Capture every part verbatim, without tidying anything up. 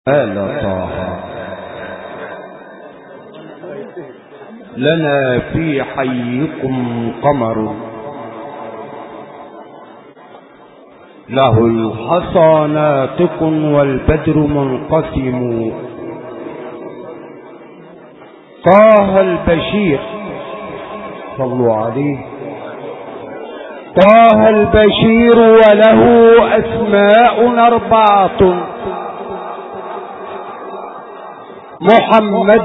آل طه لنا في حيكم قمر له الحصى ناطق والبدر منقسم. طه البشير صلوا عليه. طه البشير وله أسماء أربعة: محمد،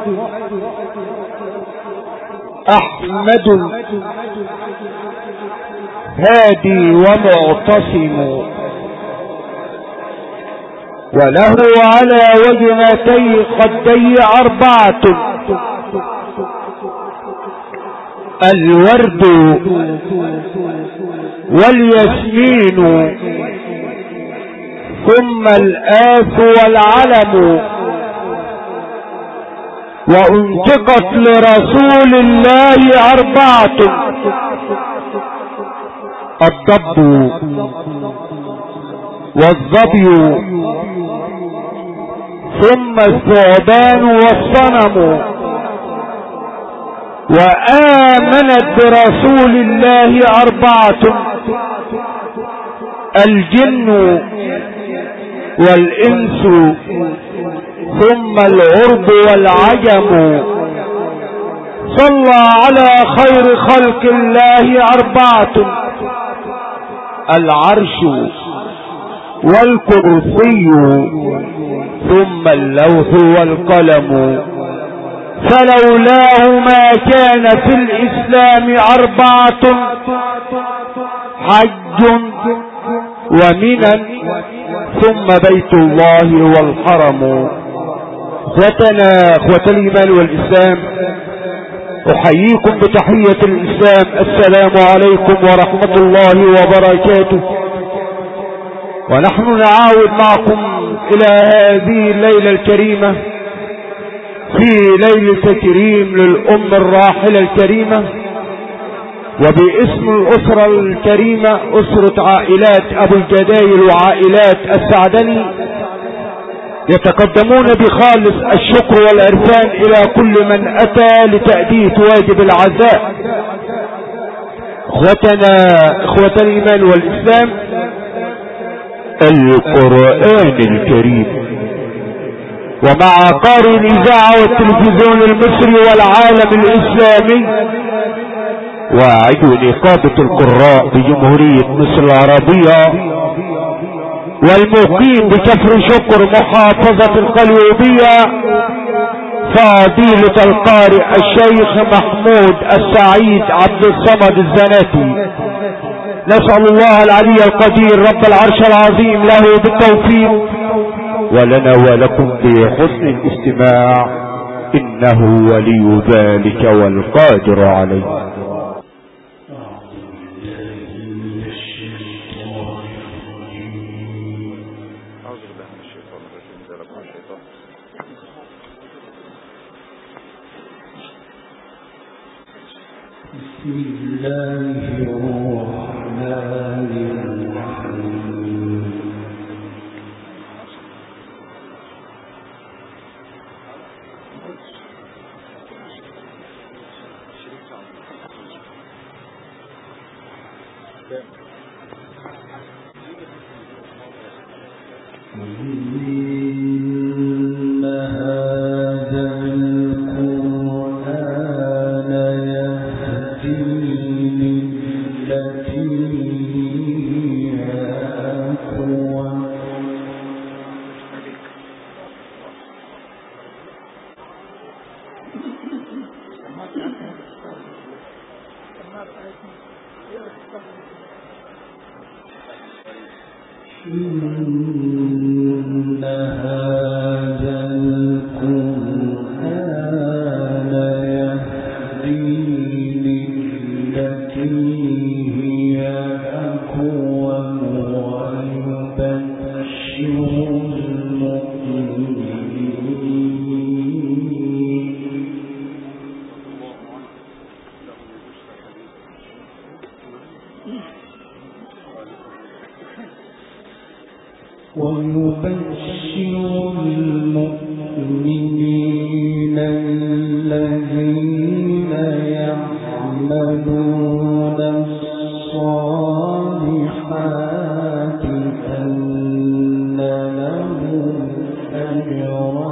أحمد، هادي ومعتصم. وله على وجنتي خدي أربعة: الورد والياسمين ثم الآس والعلم. وانتقت لرسول الله أربعة: الضب والظبي ثم الثعبان والصنم. وآمنت برسول الله أربعة: الجن والإنس ثم العرب والعجم. صلى على خير خلق الله أربعة: العرش والكرسي ثم اللوح والقلم. فلولاه ما كان في الإسلام أربعة: حج ومنى ثم بيت الله والحرم. اخوتنا اخوة الايمان والاسلام، احييكم بتحية الاسلام: السلام عليكم ورحمة الله وبركاته. ونحن نعاود معكم الى هذه الليلة الكريمة في ليلة تكريم للام الراحلة الكريمة، وباسم الاسرة الكريمة اسرة عائلات ابو الجدايل وعائلات السعدني، يتقدمون بخالص الشكر والعرفان الى كل من اتى لتأدية واجب العزاء. اخوتنا اخوة الايمان والاسلام، القرآن الكريم ومع قارئ الاذاعة والتلفزيون المصري والعالم الاسلامي وعضو نقابة القراء بجمهورية مصر العربية والمقيم بكفر شكر محافظة القليوبية، فضيلة القارئ الشيخ محمود السعيد عبد الصمد الزناتي. نسأل الله العلي القدير رب العرش العظيم له بالتوفيق ولنا ولكم بحسن الاستماع، إنه ولي ذلك والقادر عليه. بسم الله الرحمن الرحيم. المؤمنين الذين يعملون الصالحات أن لهم أجرا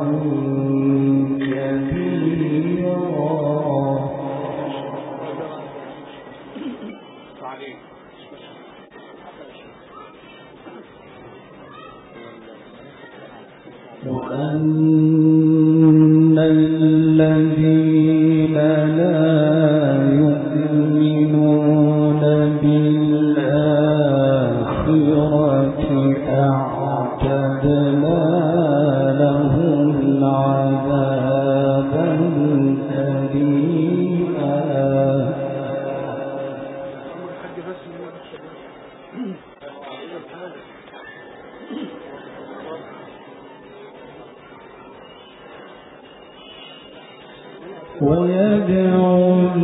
وأن الذين لا يؤمنون بالآخرة أعتدنا لهم عذابا أليما. ويدعو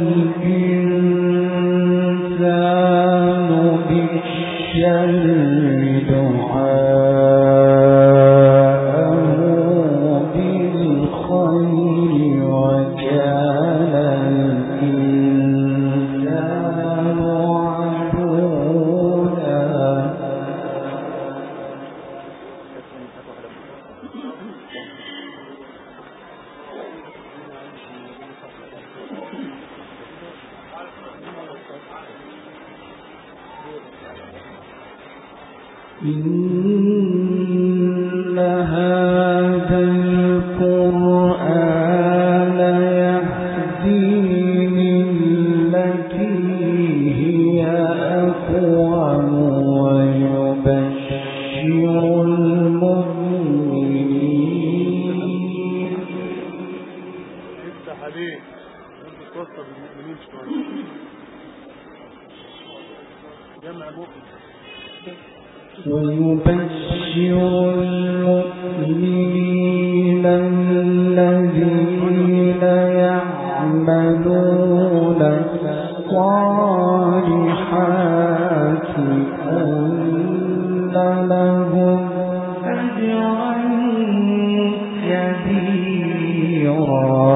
الإنسان بالشر دعاءه بالخير وكان الإنسان عجولا. إن هذا القرآن يهدي للتي هي أقوم ويبشر المؤمنين ويبشر المؤمنين الذين يعملون الصالحات أن لهم أجرا كبيرا.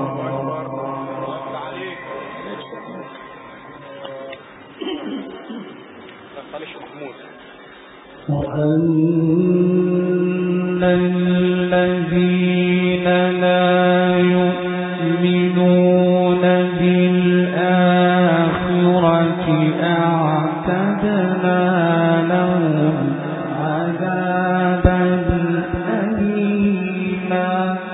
وأن الذين لا يؤمنون بالآخرة أعتدنا لهم عذابا أليما.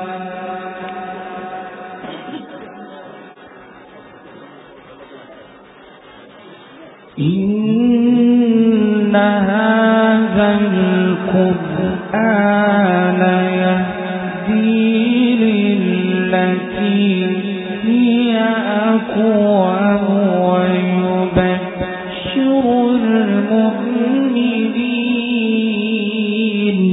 إن هذا القرآن يهدي للتي هي أقوم ويبشر المؤمنين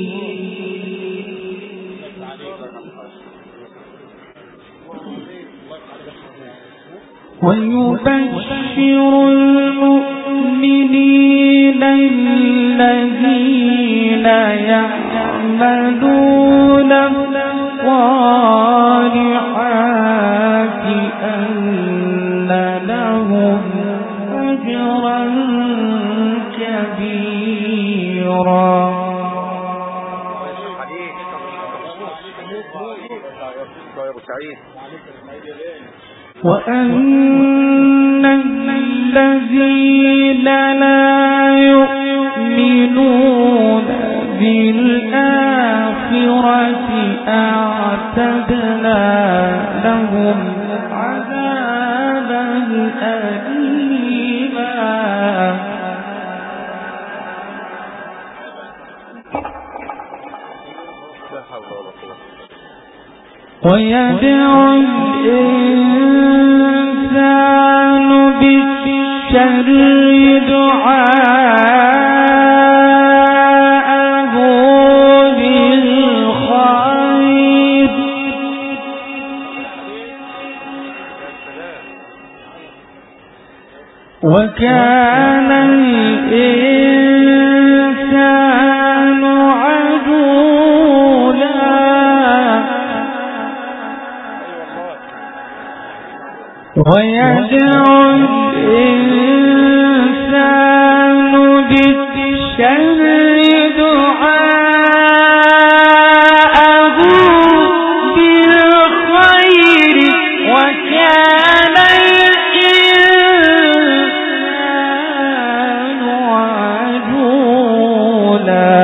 ويبشر المؤمنين الذين يعملون الصالحات أن لهم أجرا كبيرا. وأن الذين لا يؤمنون بالآخرة أعتدنا لهم عذابا أليما. ويدعو الإنسان بالشر دعاءه بالخير وكان الإنسان عجولا. ويدعو الإنسان بالشر دعاءه بالخير وكان الإنسان عجولا.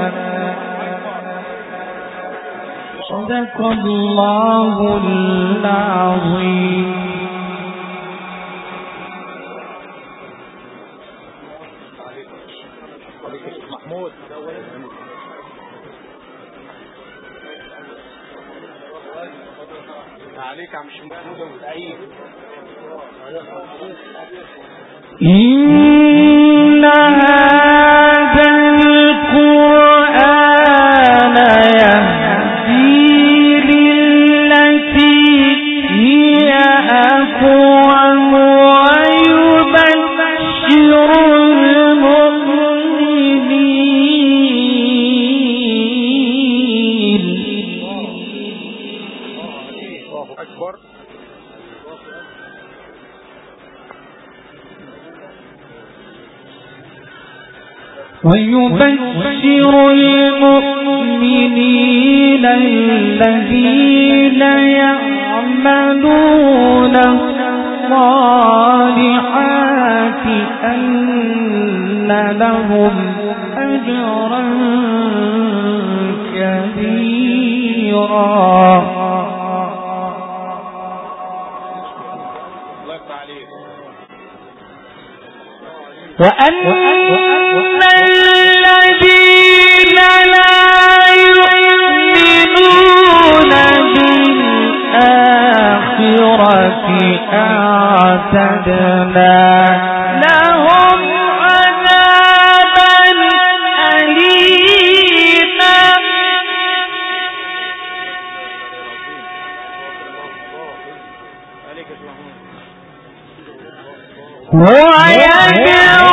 صدق الله العظيم. إن هذا القرآن يهدي للتي هي أقوم ويبشر المؤمنين ويبشر المؤمنين الذين يعملون الصالحات أن لهم أجرا كبيرا. وأن الذين لا يؤمنون بالآخرة أعتدنا لهم عذابا أليما. ويدعو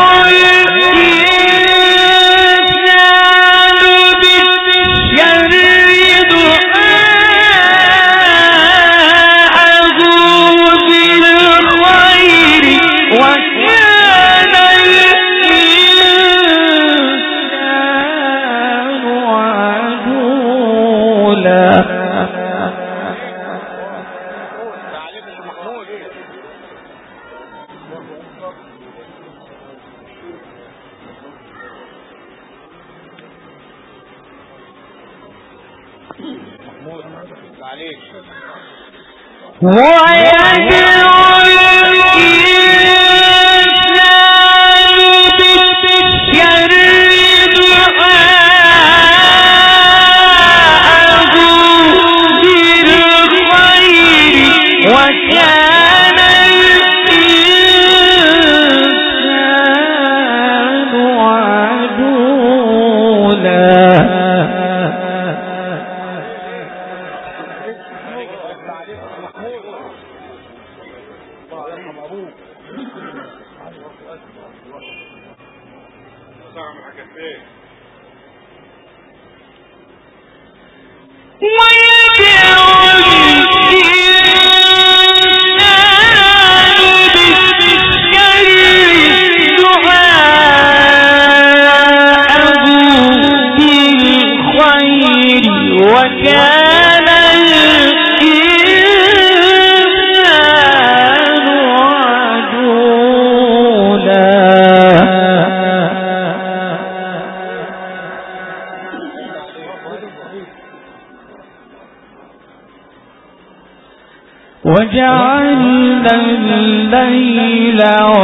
وجعلنا الليل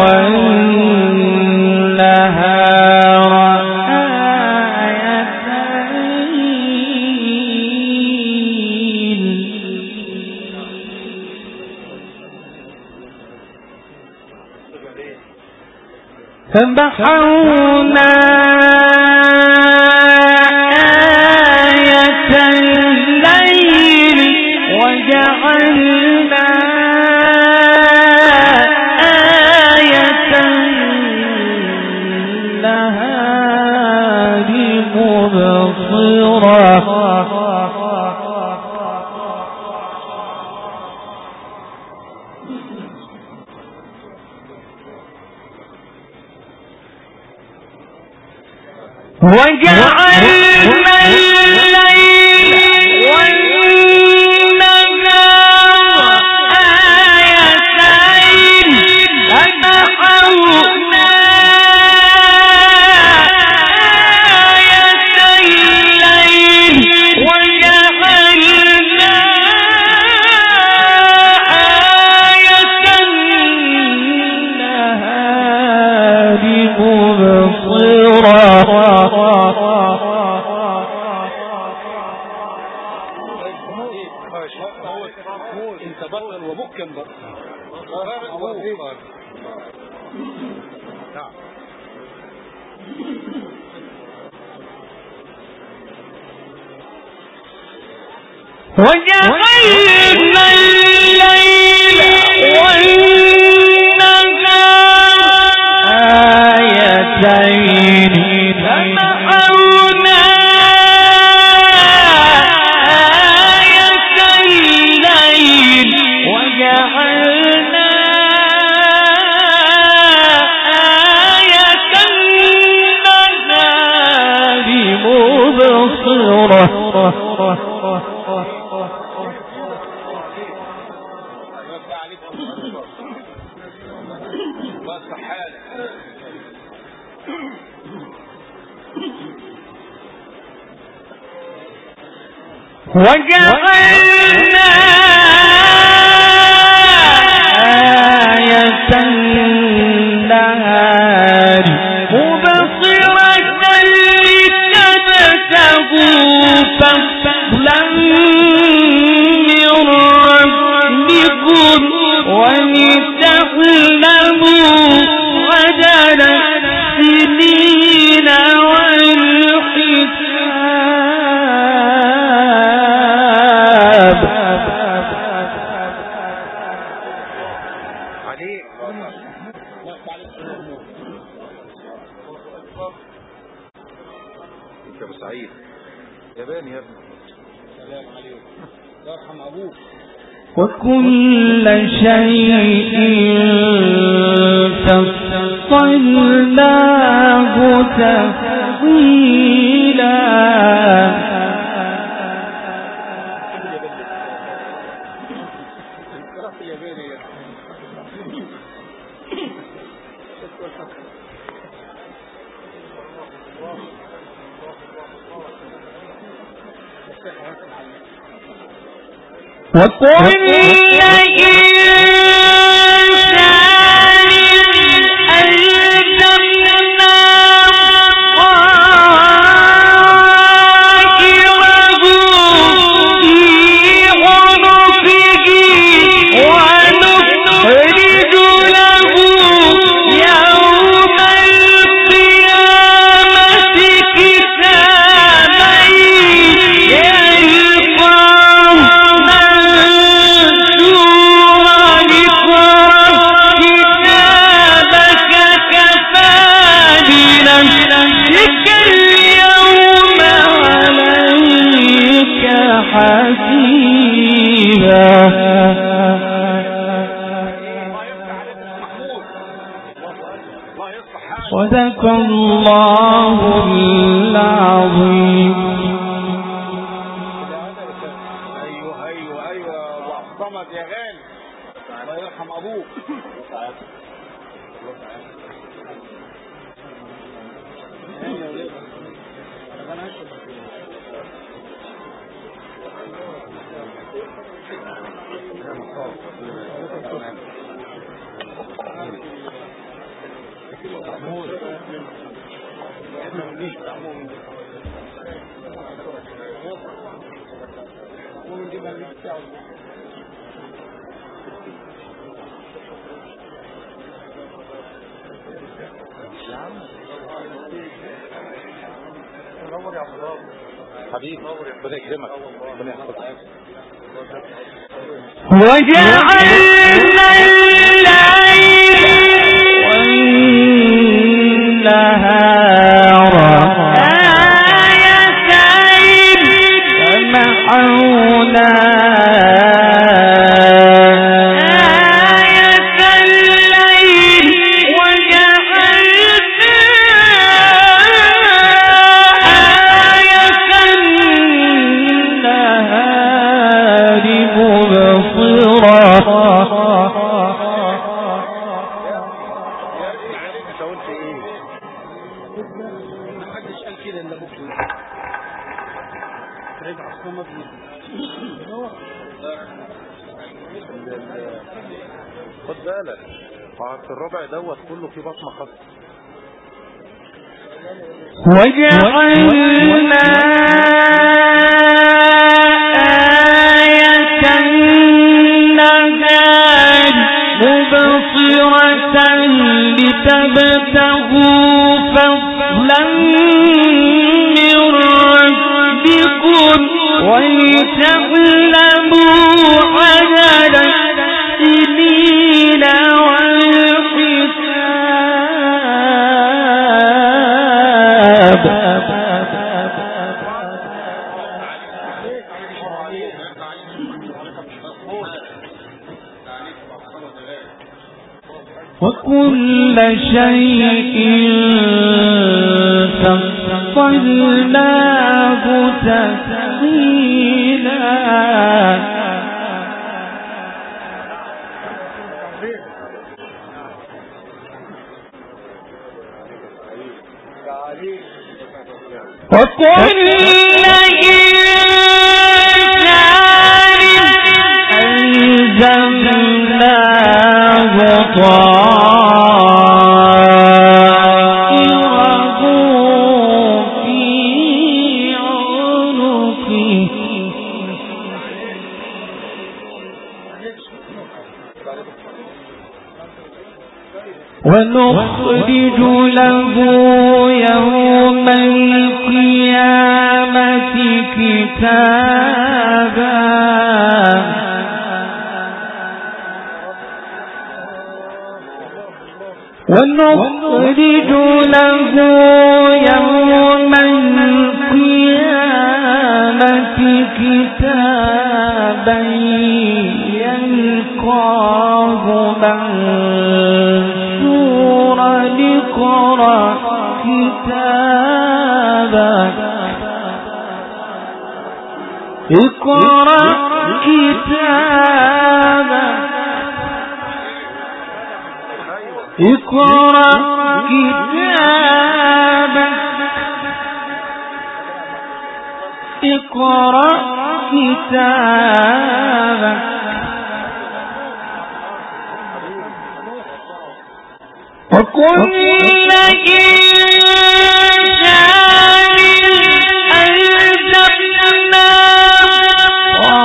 والنهار آيتين فمحونا آية الليل وجعلنا آية النهار مبصرة وجعلنا الليل والنهار آيتين فمحونا آية الليل وجعلنا آية النهار انت بطل وممكن بطل وجعلنا الليل والنهار آيتين فمحونا آية الليل وجعلنا آية النهار مبصرة. وجعلنا آية النهار مبصرة لتبتغوا فضلا من ربكم ولتعلموا عدد السنين والحساب. انت ابو سعيد ياباني يا ابني. سلام عليكم. يرحم ابوك. وكل شيء فصلناه تفصيلا. وكل إنسان ألزمناه طائره في عنقه ونخرج له يوم القيامة كتابا يلقاه صدق الله العظيم. ايوه ايوه ايوه واحطمت يا غالي. الله يرحم ابوك. حبيبي ربنا يكرمك ربنا يحفظك. وجعلنا الليل والنهار آيتين فمحونا آية الليل وجعلنا خد بالك في الربع دوت كله في بصمة خاصة. وجعلنا آية النهار مبصرة لتبتغوا فضلا من ربكم ولتعلموا عدد السنين والحساب. وكل شيء فصلناه تفصيلا. وكل إنسان ألزمناه طائره في عنقه ونخرج له يوم القيامة كتابا ونخرج له يوم القيامة كتابا يلقاه منشورا اقرأ كتابك اقرأ كتابك اقرأ كتابك اقرأ كتابك وكل إنسان ألزمناه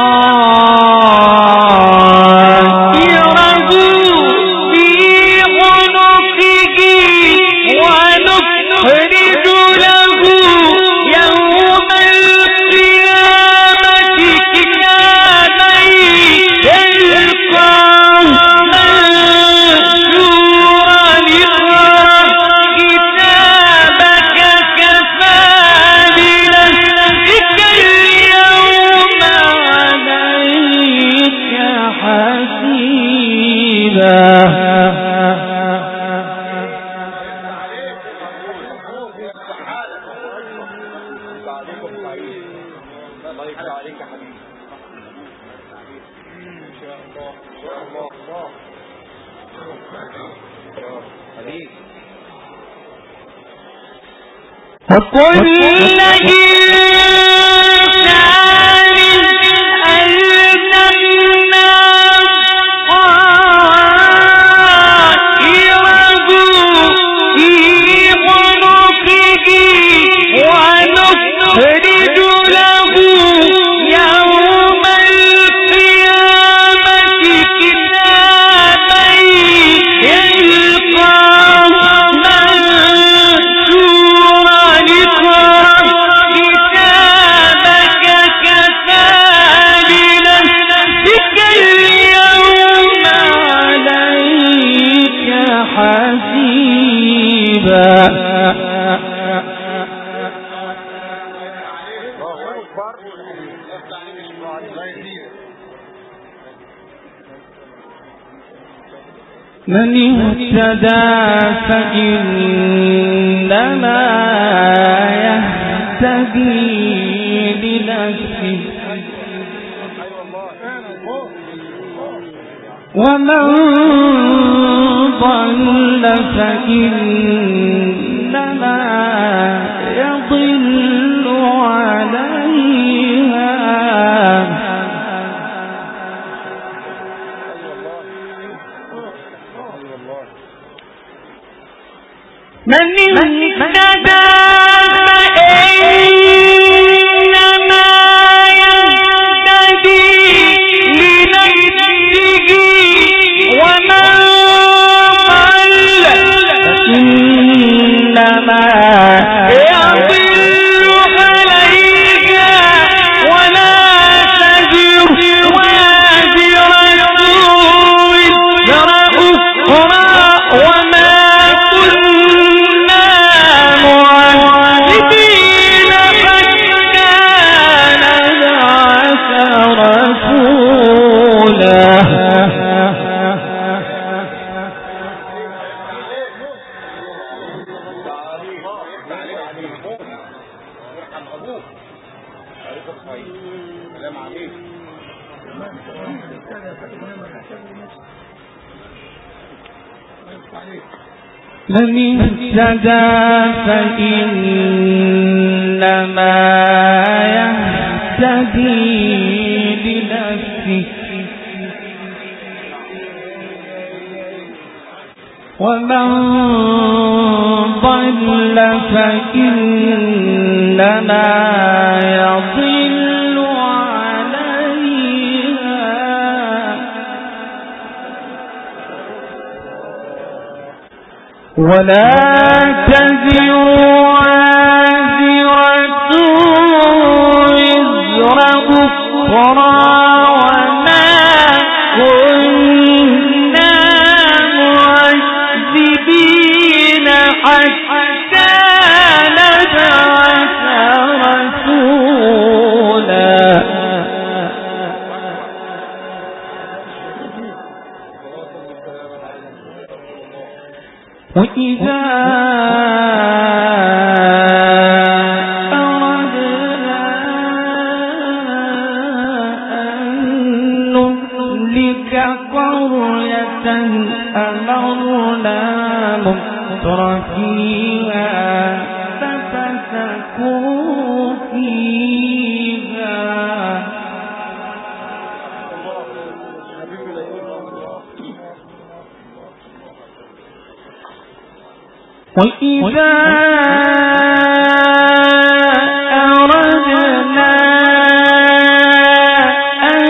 طائره في عنقه ونخرج له يوم القيامة كتابا يلقاه منشورا اقرأ كتابك كفى بنفسك اليوم عليك حسيبا. وكل إنسان ألزمناه طائره في عنقه ونخرج له يوم القيامة كتابا يلقاه منشورا اقرأ كتابك كفى بنفسك اليوم عليك حسيبا. من اهتدى فإنما يهتدي لنفسه ومن ضل فإنما يضل عليها من اهتدى فإنما يهتدي لنفسه ومن ضل فإنما يضل عليها ولا تزر وازرة وزر أخرى وما كنا معذبين حتى نبعث رسولا وإذا أردنا أن نهلك قرية أمرنا مترفيها ففسقوا فيها وإذا أردنا أن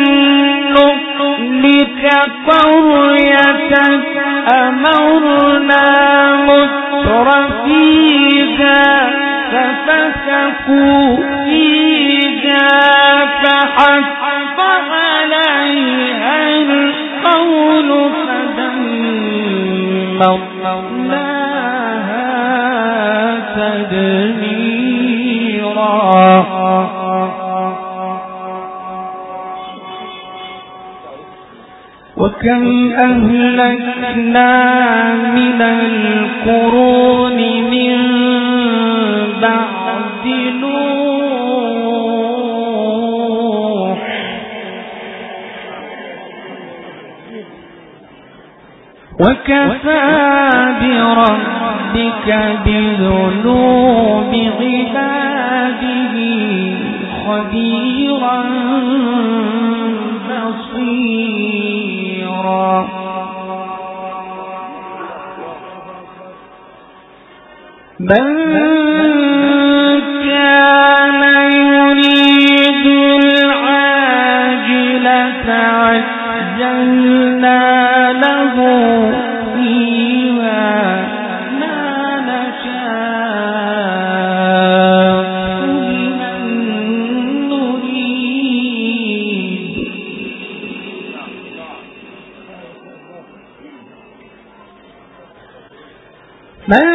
نهلك قرية أمرنا مترفيها ففسقوا فيها فحق عليها القول فدمرناها تدميرا وكم أهلكنا من القرون من بعد نوح وكفى بربك بذنوب عباده خبيرا بصيرا من كان يريد العاجلة عجلنا له فيها ما نشاء لمن نريد من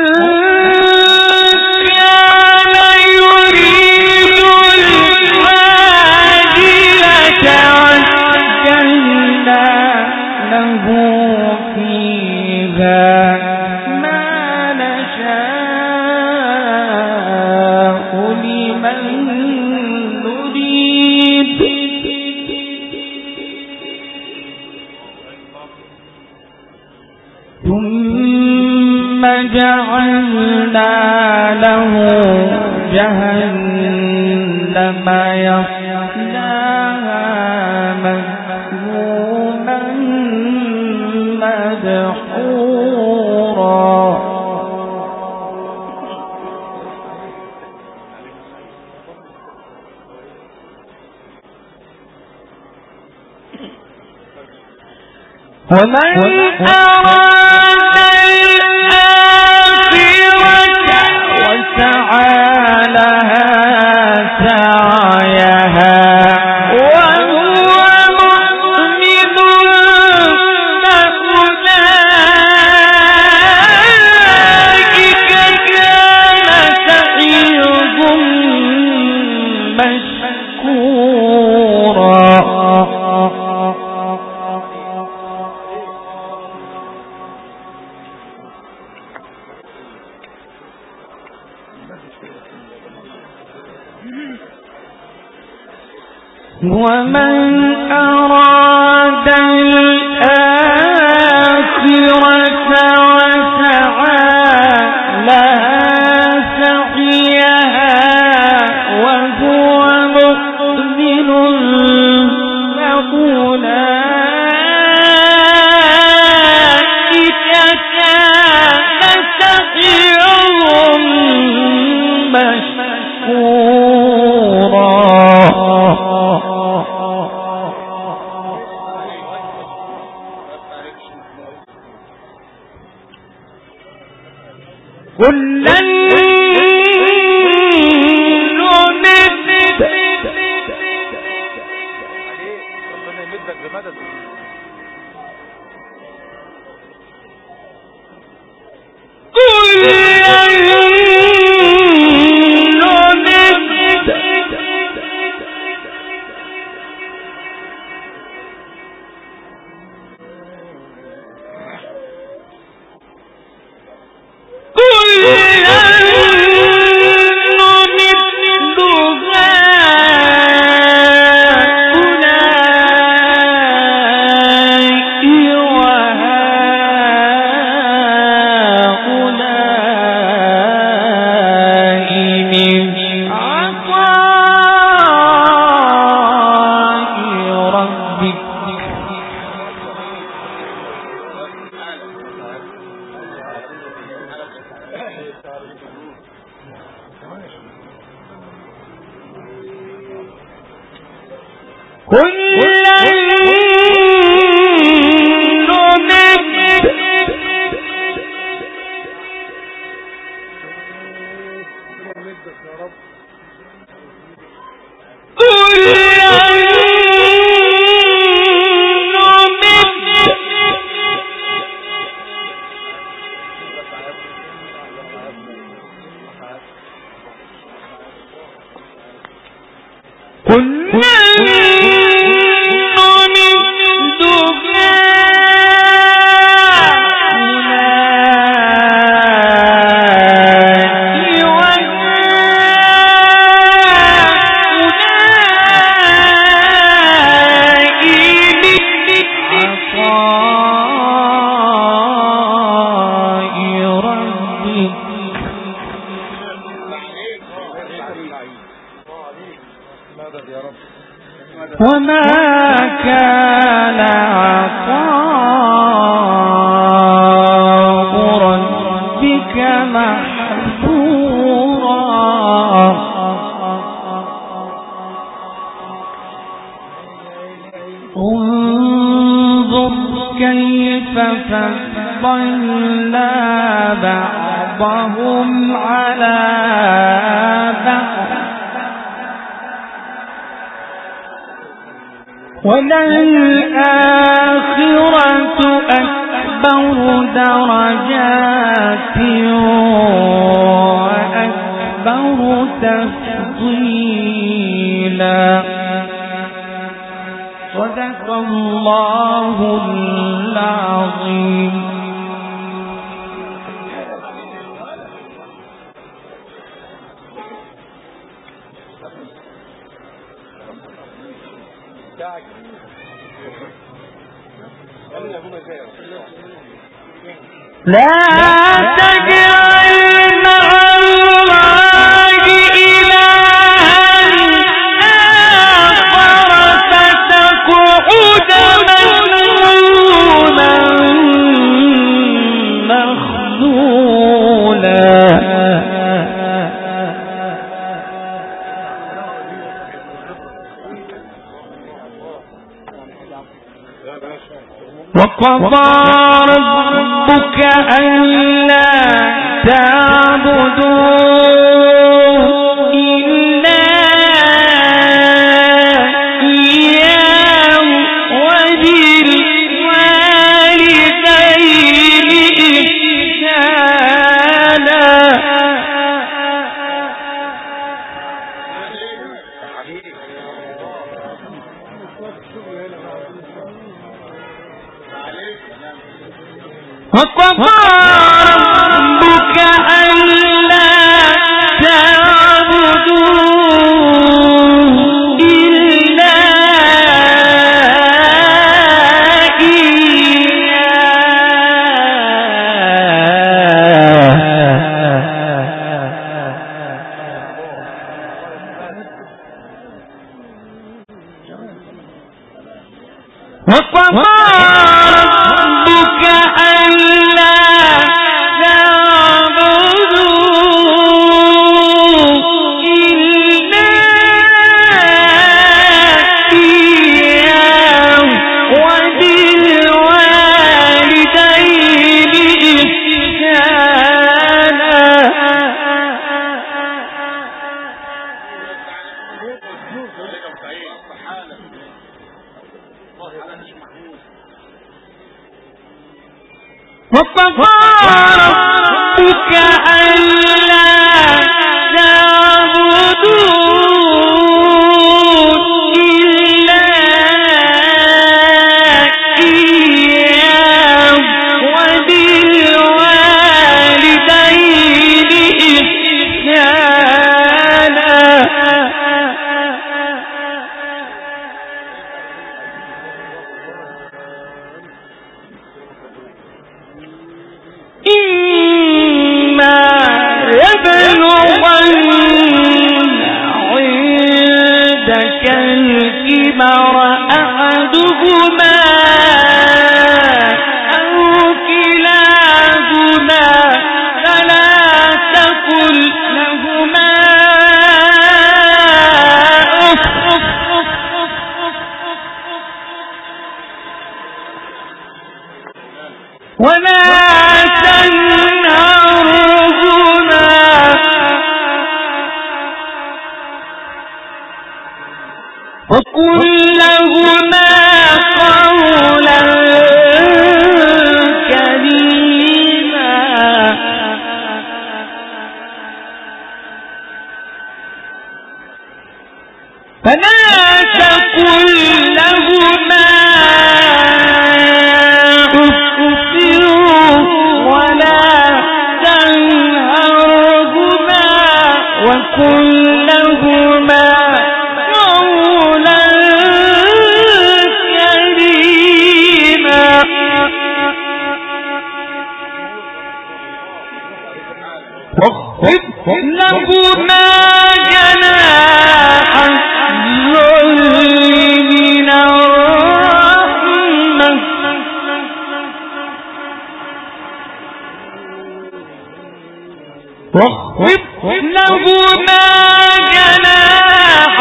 ثم جعلنا له جهنم يصلاها مذموما مدحورا ومن أراد الآخرة وسعى لها سعيها وهو مؤمن فأولئك كان سعيهم مشكورا ومن أراد الآخرة وسعى لها سعيها وهو مؤمن فأولئك كان سعيهم مشكورا. كلا وما كان عطاء ربك محظورا. انظر كيف فضلنا بعضهم على بعض وللآخرة أكبر درجات وأكبر تفضيلا. صدق الله العظيم. لا تجعل مع الله إلها آخر فتقعد مذموما مخذولا. وقضى ربك ألا تعبدوا إلا إياه وبالوالدين إحسانا. وقضى ربك ألا تعبدوا إلا وقضى ربك ألا وقضى ربك ألا تعبدوا إلا إياه وبالوالدين إحسانا إما يبلغن عندك الكبر أحدهما أو كلاهما فلا تقل لهما أف ولا تنهرهما وقل لهما قولا كريما فلا تقل لهما وقل لهما قولا كريما واخفض لهما جناح الذل من الرحمة واخفض لهما جناح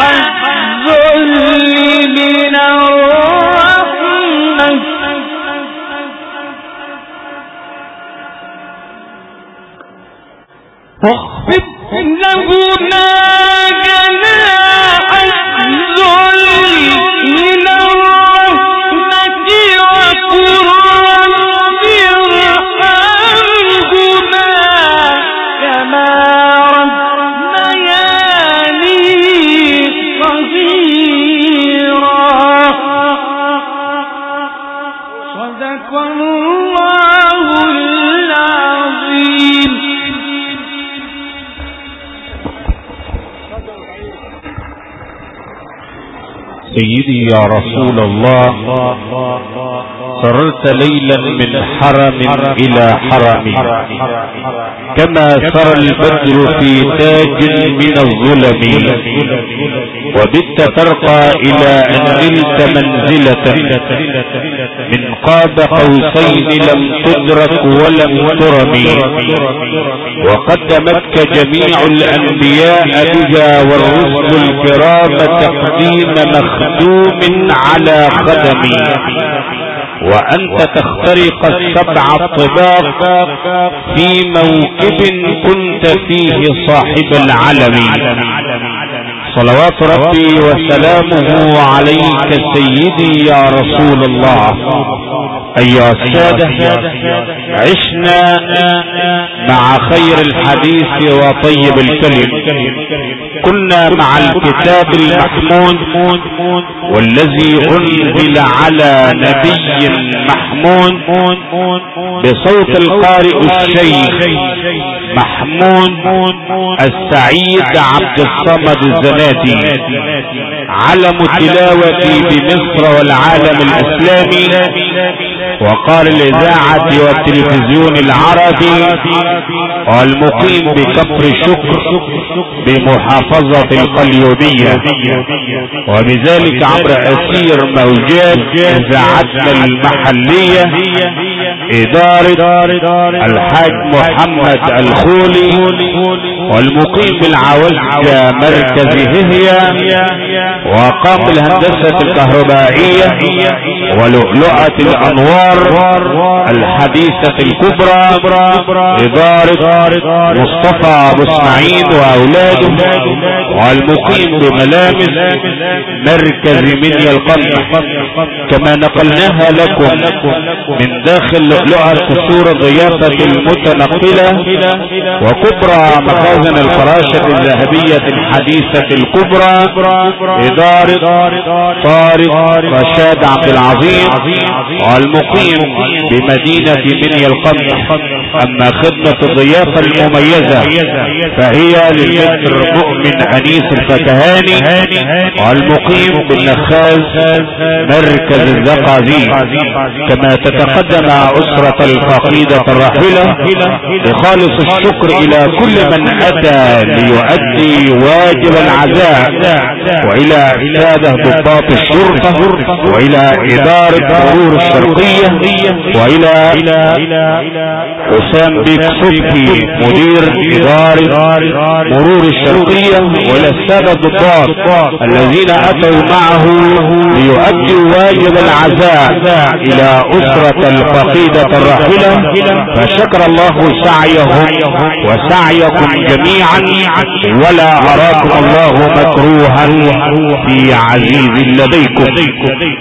الذل من الرحمة واخفض لهما جناح الذل من الرحمة وقل رب ارحمهما كما صدق الله العظيم. سيدي يا رسول الله، سررت ليلا من حرم إلى حرم كما سر البدر في تاج من الظلم، وبت ترقى إلى أن نلت منزلة من قاب قوسين لم تدرك ولم ترم، وقدمتك جميع الأنبياء بها والرسل الكرام تقديم مخدوم على خدمي، وأنت تخترق السبع الطباق في موكب كنت فيه صاحب العلم. صلوات ربي وسلامه عليك سيدي يا رسول الله. أيها السادة، عشنا مع خير الحديث وطيب الكلم، كنا مع الكتاب المحمود والذي أنزل على نبي محمود بصوت القارئ الشيخ محمود السعيد عبد الصمد الزناتي، علم التلاوة بمصر والعالم الإسلامي، وقال الإذاعة والتلفزيون العربي والمقيم بكفر شكر بمحافظة القليوبية، وبذلك عبر أسير موجات إذاعتنا المحلية إدارة الحاج محمد الخولي، والمقيم بالعوزة مركز هي، وقام بالهندسة الكهربائية ولؤلؤة الأنوار الحديثة الكبرى إدارة مصطفى أبو اسماعيل وأولاده، والمقيم بملامس مركز منيا القمح. كما نقلناها لكم من داخل لؤلؤة قصور الضيافة المتنقلة وكبرى مخازن الفراشة الذهبية الحديثة الكبرى إدارة طارق رشاد عبد العظيم، والمقيم بمدينة منيا القمح. أما خدمة الضيافة المميزة فهي للمتر مؤمن أنيس الفتهاني، والمقيم بالنخاز مركز الزقازيق. كما تتقدم أسرة الفقيدة الراحلة بخالص الشكر إلى كل من أتى ليؤدي واجب العزاء، وإلى السادة ضباط الشرطة، وإلى إدارة مرور الشرقية، وإلى حسام بيك صبحي مدير إدارة مرور الشرقية، وإلى السادة الضباط الذين أتوا معه ليؤدوا واجب العزاء إلى أسرة الفقيدة الراحلة. فشكر الله سعيهم وسعيكم جميعا، ولا أراكم الله مكروها في عزيز لديكم.